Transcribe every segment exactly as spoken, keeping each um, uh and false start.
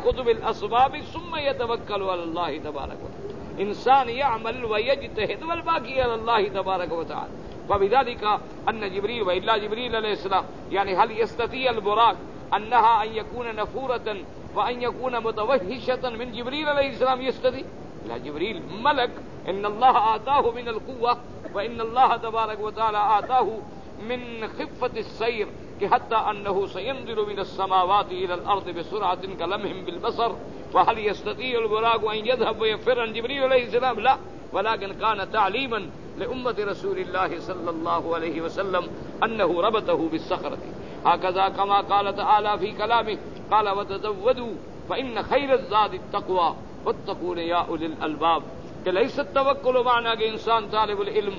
فيأخذ بالأسباب ثم يتوكل على الله تبارك وتعالى. إنسان يعمل ويجتهد والباقي على الله تبارك وتعالى. وبذلك أن جبريل وإلا جبريل عليه السلام يعني هل يستطيع البراق أنها أن يكون نفورة وأن يكون متوهشة من جبريل عليه السلام؟ يستطيع؟ لا، جبريل ملك، إن الله آتاه من القوة وإن الله تبارك وتعالى آتاه من خفة السير حتى أنه سينزل من السماوات إلى الأرض بسرعة كلمح بالبصر. وهل يستطيع البراق أن يذهب ويفر عن جبريل عليه السلام؟ لا، ولكن كان تعليما لأمة رسول الله صلى الله عليه وسلم أنه ربطه بالصخرة. هكذا كما قال تعالى في كلامه قال وتزودوا فإن خير الزاد التقوى واتقون يا أولي الألباب. کہ ليس التوكل معنى کہ انسان طالب العلم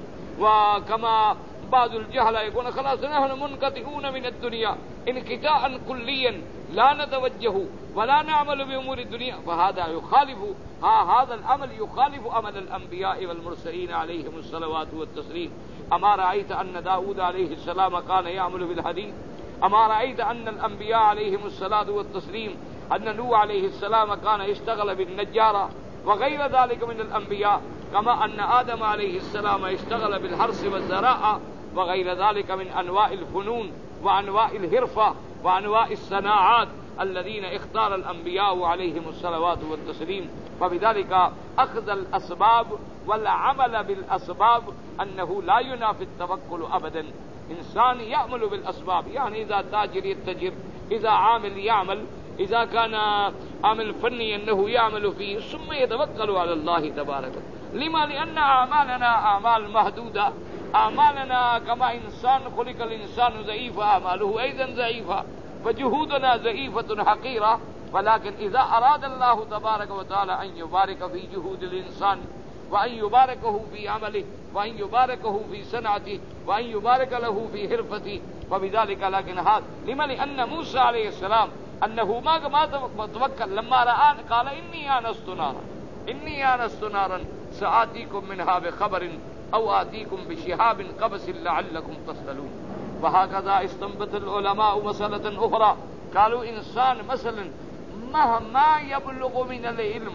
وكما بعض الجهل يقول خلاص نحن منقطعون من الدنيا انقطاعا كليا لا نتوجه ولا نعمل بأمور الدنيا، فهذا يخالف هذا العمل يخالف عمل الأنبياء والمرسلين عليهم الصلوات والتسليم. أما رأيت أن داود عليه السلام كان يعمل بالحديث؟ أما رأيت أن الأنبياء عليهم الصلاة والتسليم أن نوح عليه السلام كان يشتغل بالنجارة وغير ذلك من الأنبياء، كما أن آدم عليه السلام اشتغل بالحرث والزراعة وغير ذلك من أنواع الفنون وأنواع الحرفة وأنواع الصناعات الذين اختار الأنبياء عليهم الصلوات والتسليم. فبذلك أخذ الأسباب والعمل بالأسباب أنه لا ينافي التوكل أبدا. إنسان يعمل بالأسباب، يعني إذا تاجر يتجر، إذا عامل يعمل، إذا كان عامل فني أنه يعمل فيه ثم يتوكل على الله تبارك وتعالى. لما؟ لأن أعمالنا أعمال محدودة، أعمالنا كما إنسان خلق الإنسان ضعيفا أعماله أيضا ضعيفة وجهودنا ضعيفة حقيرة. ولكن إذا أراد الله تبارك وتعالى أن يبارك في جهود الإنسان وأن يباركه في عمله وأن يباركه في صنعته وأن يبارك له في حرفته فبذلك. لكن هذا لما؟ لأن موسى عليه السلام أنه ما ما توكل لما رأى قال إني آنست نارا إني آنست نارا سآتيكم منها بخبر أو آتيكم بشهاب قبس لعلكم تصطلون. وهكذا استنبط العلماء مسألة أخرى، قالوا إنسان مثلا مهما يبلغ من العلم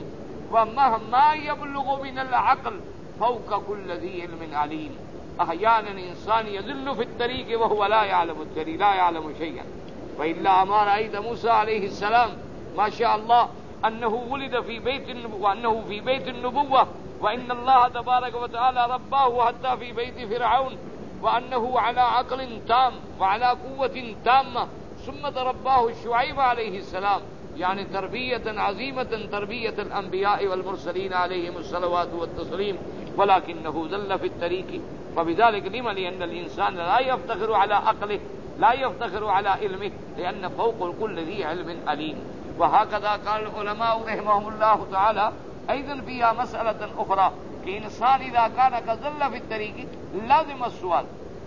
ومهما يبلغ من العقل فوق كل ذي علم عليم. أحيانا إنسان يذل في الطريق وهو لا يعلم الطريق، لا يعلم شيئا. وإلا ما رأيت موسى عليه السلام ما شاء الله أنه ولد في بيت وأنه في بيت النبوة، وإن الله تبارك وتعالى رباه حتى في بيت فرعون، وأنه على عقل تام وعلى قوة تامة. ثم ترباه شعيب عليه السلام، يعني تربية عظيمة، تربية الأنبياء والمرسلين عليهم الصلوات والتسليم، ولكنه ذل في الطريق. فبذلك لما؟ لأن الإنسان لا يفتخر على عقله، لا يفتخر على علمه، لأن فوق كل ذي علم عليم. وهكذا قال العلماء رحمهم الله تعالى أيضا فيها مسألة أخرى، کہ إنسان إذا كان كذل في الطريق لازم السؤال،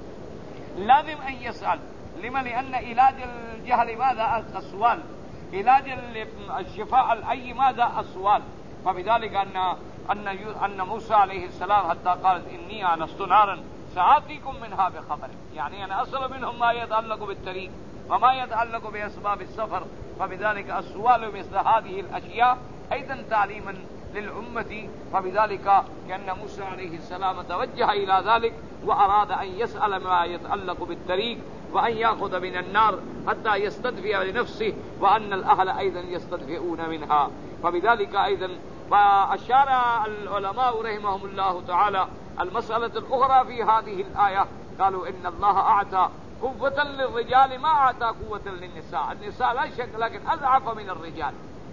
لازم أن يسأل. لما؟ لأن علاج الجهل ماذا؟ السؤال. علاج الشفاء الأي ماذا؟ السؤال. فبذلك أن أن أن موسى عليه السلام حتى قال إني آنست نارا سآتيكم منها بخبر، يعني أنا أصل منهم ما يتعلق بالطريق وما يتعلق بأسباب السفر. فبذلك السؤال مثل هذه الأشياء أيضا تعليما للأمة. فبذلك كأن موسى عليه السلام توجه إلى ذلك وأراد أن يسأل ما يتعلق بالطريق وأن يأخذ من النار حتى يستدفئ لنفسه، وأن الأهل أيضا يستدفئون منها. فبذلك أيضا فأشار العلماء رحمهم الله تعالى المسألة الأخرى في هذه الآية، قالوا إن الله أعطى قوة للرجال ما أعطى قوة للنساء. النساء لا شك لكن أضعف من الرجال،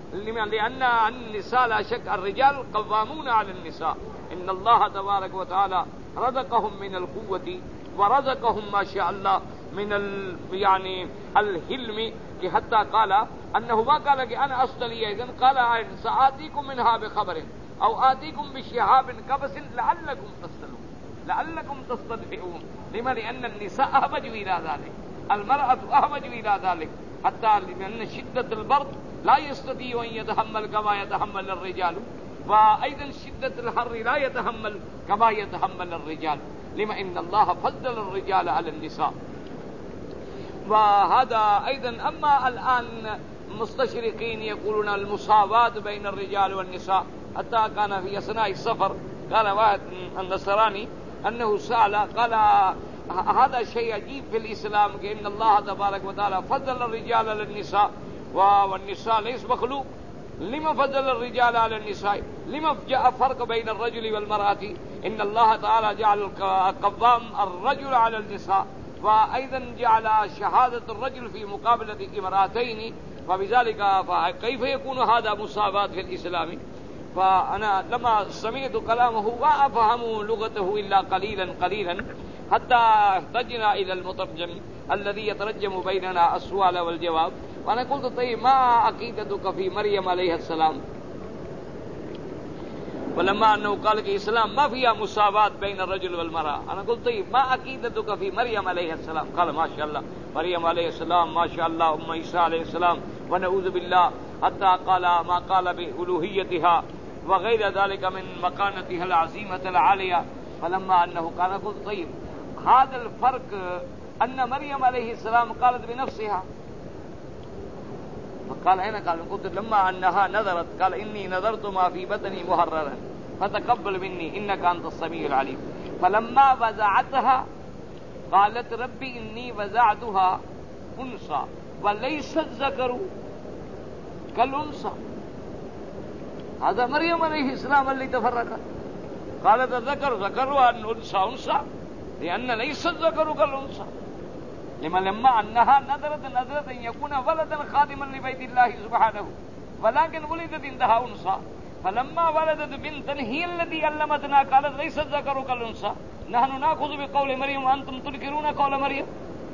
لأن النساء لا شك الرجال قوامون على النساء. إن الله تبارك وتعالى رزقهم من القوة ورزقهم ما شاء الله من ال يعني الحلم، حتى قال أنه ما قال کہ أنا أصطلي، إذن قال سآتيكم منها بخبر أو آتيكم بشهاب قبس لعلكم تصطلون لعلكم تستدفئون. لما؟ لأن النساء أحوج إلى ذلك، المرأة أحوج إلى ذلك، حتى لأن شدة البرد لا يستطيع أن يتحمل كما يتحمل الرجال، وأيضا شدة الحر لا يتحمل كما يتحمل الرجال. لما؟ إن الله فضل الرجال على النساء. وهذا أيضا. أما الآن مستشرقين يقولون المساواة بين الرجال والنساء، حتى كان في أثناء السفر قال واحد النصراني أنه سأل قال هذا شيء عجيب في الإسلام، إن الله تبارك وتعالى فضل الرجال على النساء والنساء ليس مخلوق، لما فضل الرجال على النساء؟ لما جاء فرق بين الرجل والمرأة؟ إن الله تعالى جعل القوام الرجل على النساء، وأيضا جعل شهادة الرجل في مقابلة امرأتين، فبذلك فكيف يكون هذا مساواة في الإسلام؟ فأنا لما سمعت كلامه ما أفهم لغته إلا قليلا قليلا، حتى احتجنا إلى المترجم الذي يترجم بيننا السؤال والجواب. وأنا قلت طيب ما عقيدتك في مريم عليه السلام؟ ولما أنه قال في الإسلام ما فيها مساواة بين الرجل والمرأة، أنا قلت طيب ما عقيدتك في مريم عليه السلام؟ قال ما شاء الله مريم عليه السلام ما شاء الله أم عيسى عليه السلام ونعوذ بالله، حتى قال ما قال بألوهيتها وغير ذلك من مكانتها العظيمة العالية. فلما أنه قال قلت طيب هذا الفرق أن مريم عليه السلام قالت بنفسها، فقال أين؟ قال قلت لما أنها نذرت قال إني نذرت ما في بطني محررا فتقبل مني إنك أنت السميع العليم. فلما وضعتها قالت ربي إني وضعتها أنثى وليس الذكر كالأنثى. هذا مريم عليه السلام اللي تفرقت، قالت الذكر ذكر والأنثى أنثى، لأن ليس الذكر كالأنثى. لما لما أنها نذرت نذرت أن يكون ولدا خادما لبيت الله سبحانه، ولكن ولدت عندها أنثى، فلما ولدت بنتا هي التي علمتنا قالت ليس الذكر كالأنثى، نحن نأخذ بقول مريم وأنتم تنكرون قول مريم.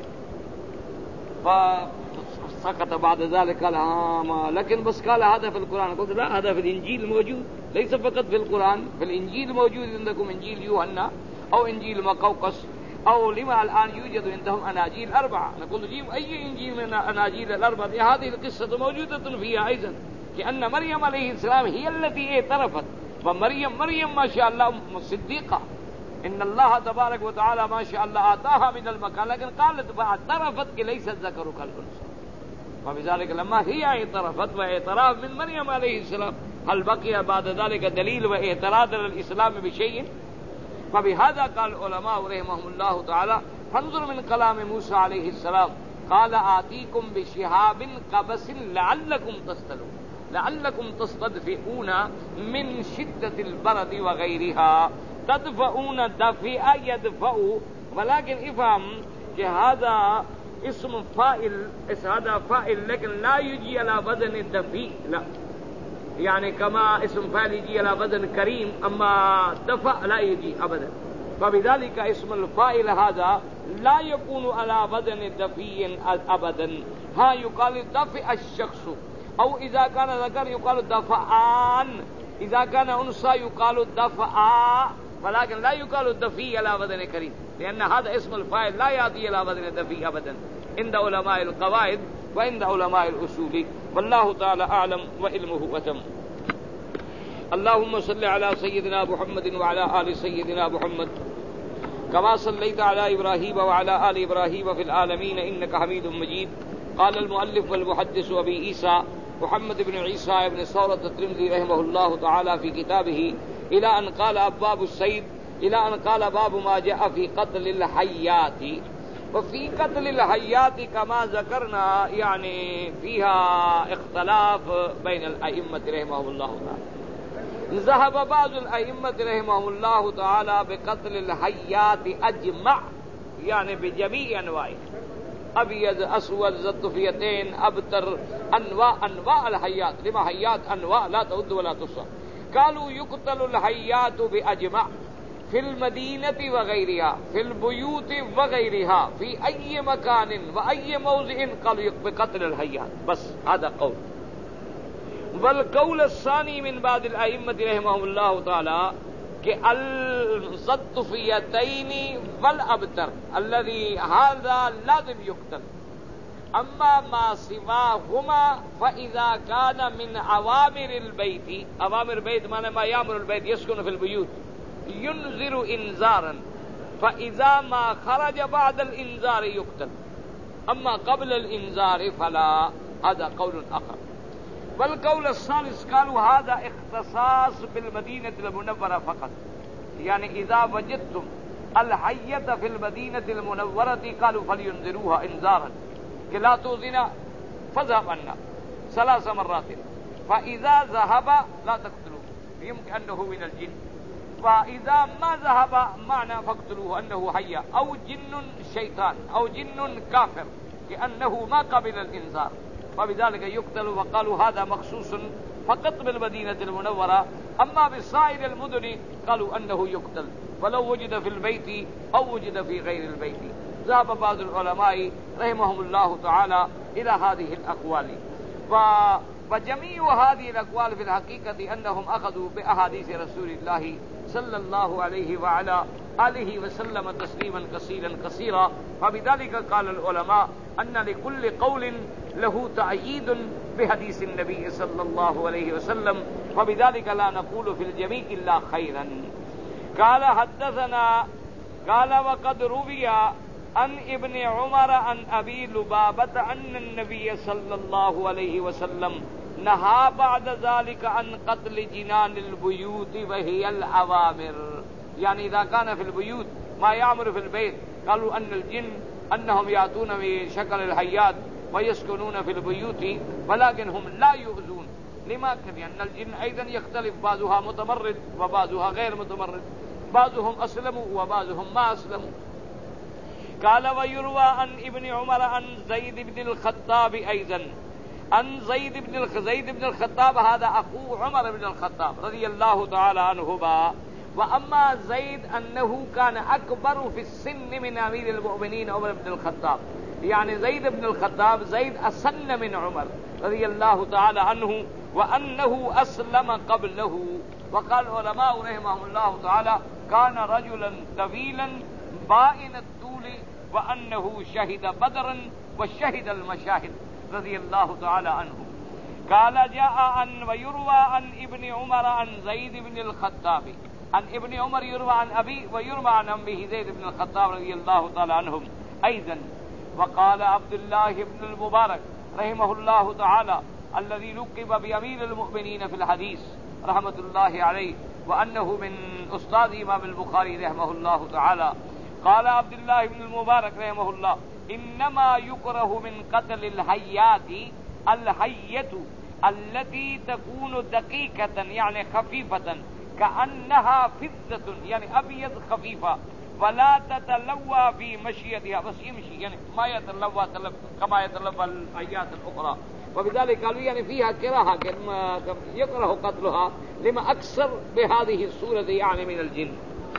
فسكت بعد ذلك قال آه لكن بس قال هذا في القرآن. قلت لا هذا في الإنجيل موجود، ليس فقط في القرآن، في الإنجيل موجود عندكم إنجيل يوحنا أو إنجيل مقوقس، أو لما الآن يوجد عندهم أناجيل أربعة. نقول جيب أي إنجيل من أناجيل الأربعة، هذه القصة موجودة فيها أيضا، كأن مريم عليه السلام هي التي اعترفت. فمريم مريم ما شاء الله صديقة، إن الله تبارك وتعالى ما شاء الله آتاها من المكان، لكن قالت فاعترفت ليس الذكر كالأنثى. فبذلك لما هي اعترفت واعتراف من مريم عليه السلام، هل بقي بعد ذلك دليل واعتراض للإسلام بشيء؟ فبهذا قال العلماء رحمهم الله تعالى فانظر من كلام موسى عليه السلام قال آتيكم بشهاب قبس لعلكم تصطلون لعلكم تستدفئون من شدة البرد وغيرها، تدفئون دفئ يدفئ، ولكن افهم کہ هذا اسم فاعل، هذا فاعل لكن لا يجي على وزن الدفئ، لا يعني كما اسم فاعل يجي على وزن كريم، اما دفع لا يجي ابدا. فبذلك اسم الفاعل هذا لا يكون على وزن دفي ابدا. ها يقال دفع الشخص، او اذا كان ذكر يقال دفعان، اذا كان انثى يقال دفعا، ولكن لا يقال الدفي على وزن كريم، لان هذا اسم الفاعل لا ياتي على وزن الدفي ابدا عند علماء القواعد وعند علماء الأصول. والله تعالى أعلم وعلمه أتم. اللهم صل على سيدنا محمد وعلى آل سيدنا محمد كما صليت على إبراهيم وعلى آل إبراهيم في العالمين إنك حميد مجيد. قال المؤلف والمحدث أبي عيسى محمد بن عيسى بن ثورة الترمذي رحمه الله تعالى في كتابه إلى أن قال أبواب السيد، إلى أن قال باب ما جاء في قتل الحيات. وفي قتل الحيات كما ذكرنا يعني فيها اختلاف بين الأئمة رحمهم الله تعالى. ذهب بعض الأئمة رحمهم الله تعالى بقتل الحيات أجمع، يعني بجميع أنواعه، أبيض أسود زطفيتين أبتر، أنواع أنواع الحيات، لما حيات أنواع لا تعد ولا تحصى. قالوا يقتل الحيات بأجمع في المدينة وغيرها، في البيوت وغيرها، في أي مكان وأي موضع قالوا بقتل الحيات، بس هذا قول. والقول الثاني من بعض الأئمة رحمهم الله تعالى كالزطفيتين والأبتر الذي هذا لازم يقتل. أما ما سواهما فإذا كان من أوامر البيت، أوامر البيت معنى ما يأمر البيت يسكن في البيوت، ينذر إنذارا، فإذا ما خرج بعد الإنذار يقتل. أما قبل الإنذار فلا. هذا قول آخر. والقول الثالث قالوا هذا اختصاص بالمدينة المنورة فقط، يعني إذا وجدتم الحية في المدينة المنورة قالوا فلينذروها إنذارا کہ لا تؤذنا فاذهب عنا ثلاث مرات، فإذا ذهب لا تقتلوه يمكن أنه من الجن، فإذا ما ذهب معنى فاقتلوه أنه حية أو جن شيطان أو جن كافر لأنه ما قبل الإنذار، فبذلك يقتل. وقالوا هذا مخصوص فقط بالمدينة المنورة، أما بسائر المدن قالوا أنه يقتل ولو وجد في البيت أو وجد في غير البيت. ذهب بعض العلماء رحمهم الله تعالى إلى هذه الأقوال، وجميع هذه الأقوال في الحقيقة أنهم أخذوا بأحاديث رسول الله صلى الله عليه وعلى آله وسلم تسليما كثيرا كثيرا. فبذلك قال العلماء أن لكل قول له تأييد بحديث النبي صلى الله عليه وسلم، وبذلك لا نقول في الجميع إلا خيرا. قال حدثنا قال وقد روي عن ابن عمر عن أبي لبابة أن النبي صلى الله عليه وسلم نهى بعد ذلك عن قتل جنان البيوت وهي الأوامر، يعني إذا كان في البيوت ما يعمر في البيت قالوا أن الجن أنهم يأتون بشكل الحيات ويسكنون في البيوت ولكن هم لا يؤذون. لما؟ لأن الجن أيضا يختلف، بعضها متمرد وبعضها غير متمرد، بعضهم أسلموا وبعضهم ما أسلموا. قال ويروى عن ابن عمر عن زيد بن الخطاب أيضا عن زيد بن زيد بن الخطاب، هذا أخو عمر بن الخطاب رضي الله تعالى عنهما. وأما زيد أنه كان أكبر في السن من أمير المؤمنين عمر بن الخطاب، يعني زيد بن الخطاب زيد أسن من عمر رضي الله تعالى عنه، وأنه أسلم قبله. وقال العلماء رحمهم الله تعالى كان رجلا طويلا بائن الطول، وأنه شهد بدرا وشهد المشاهد رضي الله تعالى عنه. قال جاء عن ويروى عن ابن عمر عن زيد بن الخطاب عن ابن عمر يروى عن أبي ويروى عن أمه زيد بن الخطاب رضي الله تعالى عنهم أيضا. وقال عبد الله بن المبارك رحمه الله تعالى الذي لقب بأمير المؤمنين في الحديث رحمة الله عليه، وأنه من أستاذ إمام البخاري رحمه الله تعالى، قال عبد الله بن المبارك رحمه الله إنما يكره من قتل الحيات الحية التي تكون دقيقة يعني خفيفة كأنها فضة يعني أبيض خفيفة ولا تتلوى في مشيتها، بس يمشي يعني ما يتلوى كما يتلوى الحيات الأخرى. وبذلك قالوا يعني فيها كراهة يكره قتلها لما أكثر بهذه الصورة يعني من الجن.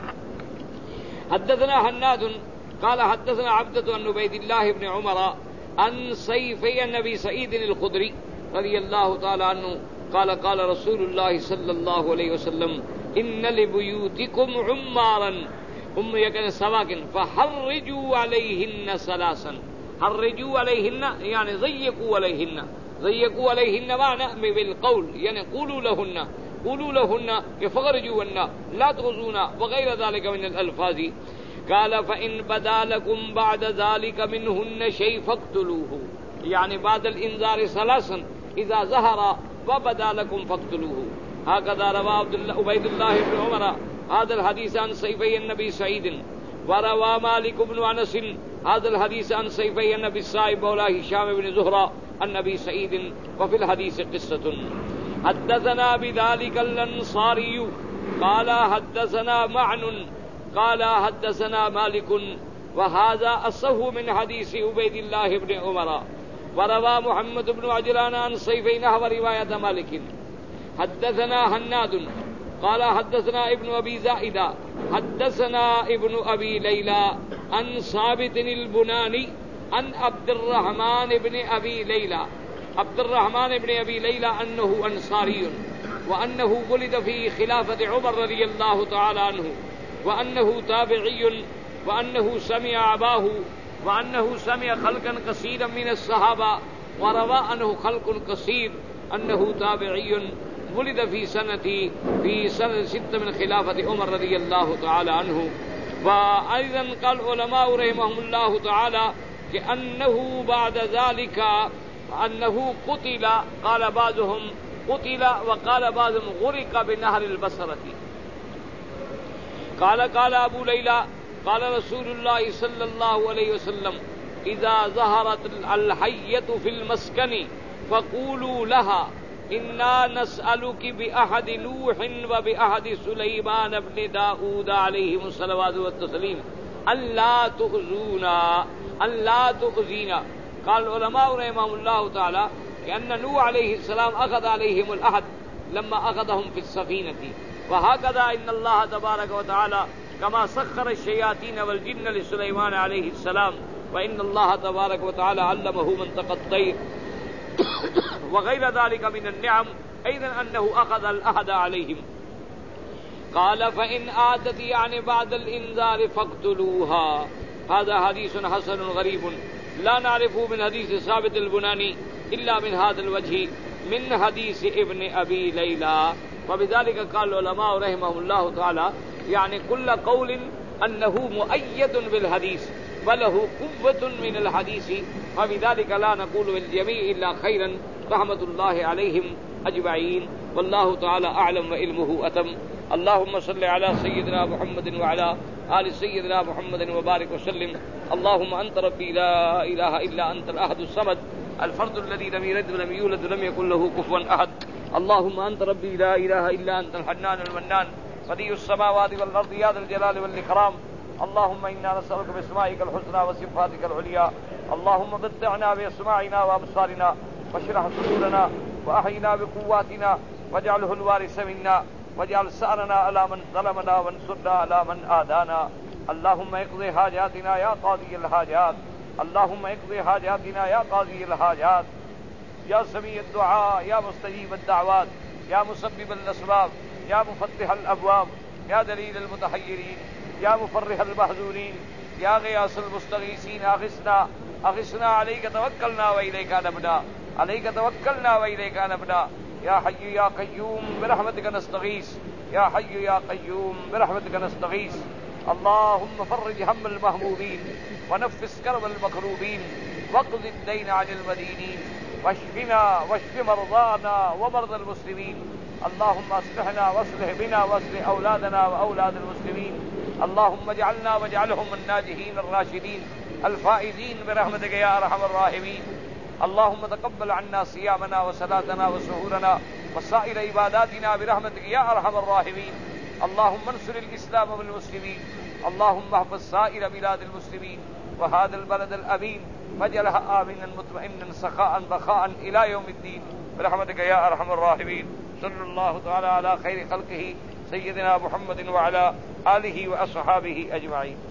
حدثنا هناد قال حدثنا عبدة عن عبيد الله بن عمر عن سيفي النبي سعيد الخدري رضي الله تعالى عنه قال قال رسول الله صلى الله عليه وسلم إن لبيوتكم عمارا هم يكن سواكن فحرجوا عليهن ثلاثا. حرجوا عليهن يعني ضيقوا عليهن، ضيقوا عليهن معنى بالقول يعني قولوا لهن قولوا لهن فخرجوهن لا تغزونا وغير ذلك من الألفاظ. قال فإن بدا لكم بعد ذلك منهن شيء فاقتلوه، يعني بعد الإنذار ثلاثا إذا ظهر وبدا لكم فاقتلوه. هكذا روى عبيد الله بن عمر هذا الحديث عن سيفي النبي سعيد، وروى مالك بن أنس هذا الحديث عن سيفي النبي السائب مولى هشام بن زهرة النبي سعيد، وفي الحديث قصة. حدثنا بذلك الأنصاري قال حدثنا معن قال حدثنا مالك، وهذا أصح من حديث عبيد الله بن عمر. وروى محمد بن عجلان عن سيفي نحو رواية مالك. حدثنا هناد قال حدثنا ابن أبي زائدة حدثنا ابن أبي ليلى عن ثابت البناني عن عبد الرحمن بن أبي ليلى عبد الرحمن بن أبي ليلى أنه أنصاري، وأنه ولد في خلافة عمر رضي الله تعالى عنه، وأنه تابعي، وأنه سمع أباه، وأنه سمع خلقا كثيرا من الصحابة، وروى عنه خلق كثير أنه تابعي ولد في سنة في سنة ستة من خلافة عمر رضي الله تعالى عنه. وأيضا قال علماء رحمهم الله تعالى کہ انه بعد ذلك انه قتل قال بعضهم قتل وقال بعضهم غرق بنهر البصرة. قال قال ابو ليلى قال رسول الله صلى الله عليه وسلم اذا ظهرت الحية في المسكن فقولوا لها انا نسألك بأحد نوح وبأحد سليمان بن داود عليهم الصلوات والتسليم ألا تؤذونا ألا تؤذينا. قال العلماء رحمهم الله تعالى لأن نوح عليه السلام أخذ عليهم العهد لما أخذهم في السفينة، وهكذا إن الله تبارك وتعالى كما سخر الشياطين والجن لسليمان عليه السلام، وإن الله تبارك وتعالى علمه منطق الطير وغير ذلك من النعم، أيضا أنه أخذ العهد عليهم. قال فإن آتت يعني بعد الإنذار فاقتلوها. هذا حديث حسن غريب لا نعرفه من حديث ثابت البناني إلا من هذا الوجه من حديث ابن أبي ليلى. وبذلك قال العلماء رحمهم الله تعالى يعني كل قول أنه مؤيد بالحديث وله قوة من الحديث، فبذلك لا نقول بالجميع إلا خيرا رحمة الله عليهم أجمعين، والله تعالى أعلم وعلمه أتم. اللهم صل على سيدنا محمد وعلى آل سيدنا محمد وبارك وسلم. اللهم أنت ربي لا إله إلا أنت الأحد الصمد الفرد الذي لم يلد ولم يولد ولم يكن له كفوا أحد. اللهم أنت ربي لا إله إلا أنت الحنان المنان بديع السماوات والأرض يا ذا الجلال والإكرام. اللهم إنا نسألك بأسمائك الحسنى وصفاتك العليا. اللهم متعنا بأسماعنا وأبصارنا واشرح صدورنا وأحينا بقواتنا واجعله الوارث منا واجعل ثأرنا على من ظلمنا وانصرنا على من آذانا. اللهم اقض حاجاتنا يا قاضي الحاجات. اللهم اقض حاجاتنا يا قاضي الحاجات يا سميع الدعاء يا مستجيب الدعوات يا مسبب الأسباب يا مفتح الأبواب يا دليل المتحيرين يا مفرح المحزونين يا غياث المستغيثين أغثنا أغثنا عليك توكلنا وإليك أنبنا عليك توكلنا وإليك أنبنا. يا حي يا قيوم برحمتك نستغيث يا حي يا قيوم برحمتك نستغيث. اللهم فرج هم المهمومين ونفس كرب المكروبين واقض الدين عن المدينين واشفنا واشف مرضانا ومرضى المسلمين. اللهم اصلحنا واصلح بنا واصلح أولادنا وأولاد المسلمين. اللهم اجعلنا واجعلهم الناجحين الراشدين الفائزين برحمتك يا أرحم الراحمين. اللهم تقبل عنا صيامنا وصلاتنا وسحورنا وسائر عباداتنا برحمتك يا أرحم الراحمين. اللهم انصر الإسلام والمسلمين. اللهم احفظ سائر بلاد المسلمين وهذا البلد الأمين واجعلها آمنا مطمئنا سخاء بخاء إلى يوم الدين برحمتك يا أرحم الراحمين. صلى الله تعالى على خير خلقه سيدنا محمد وعلى آله وأصحابه أجمعين.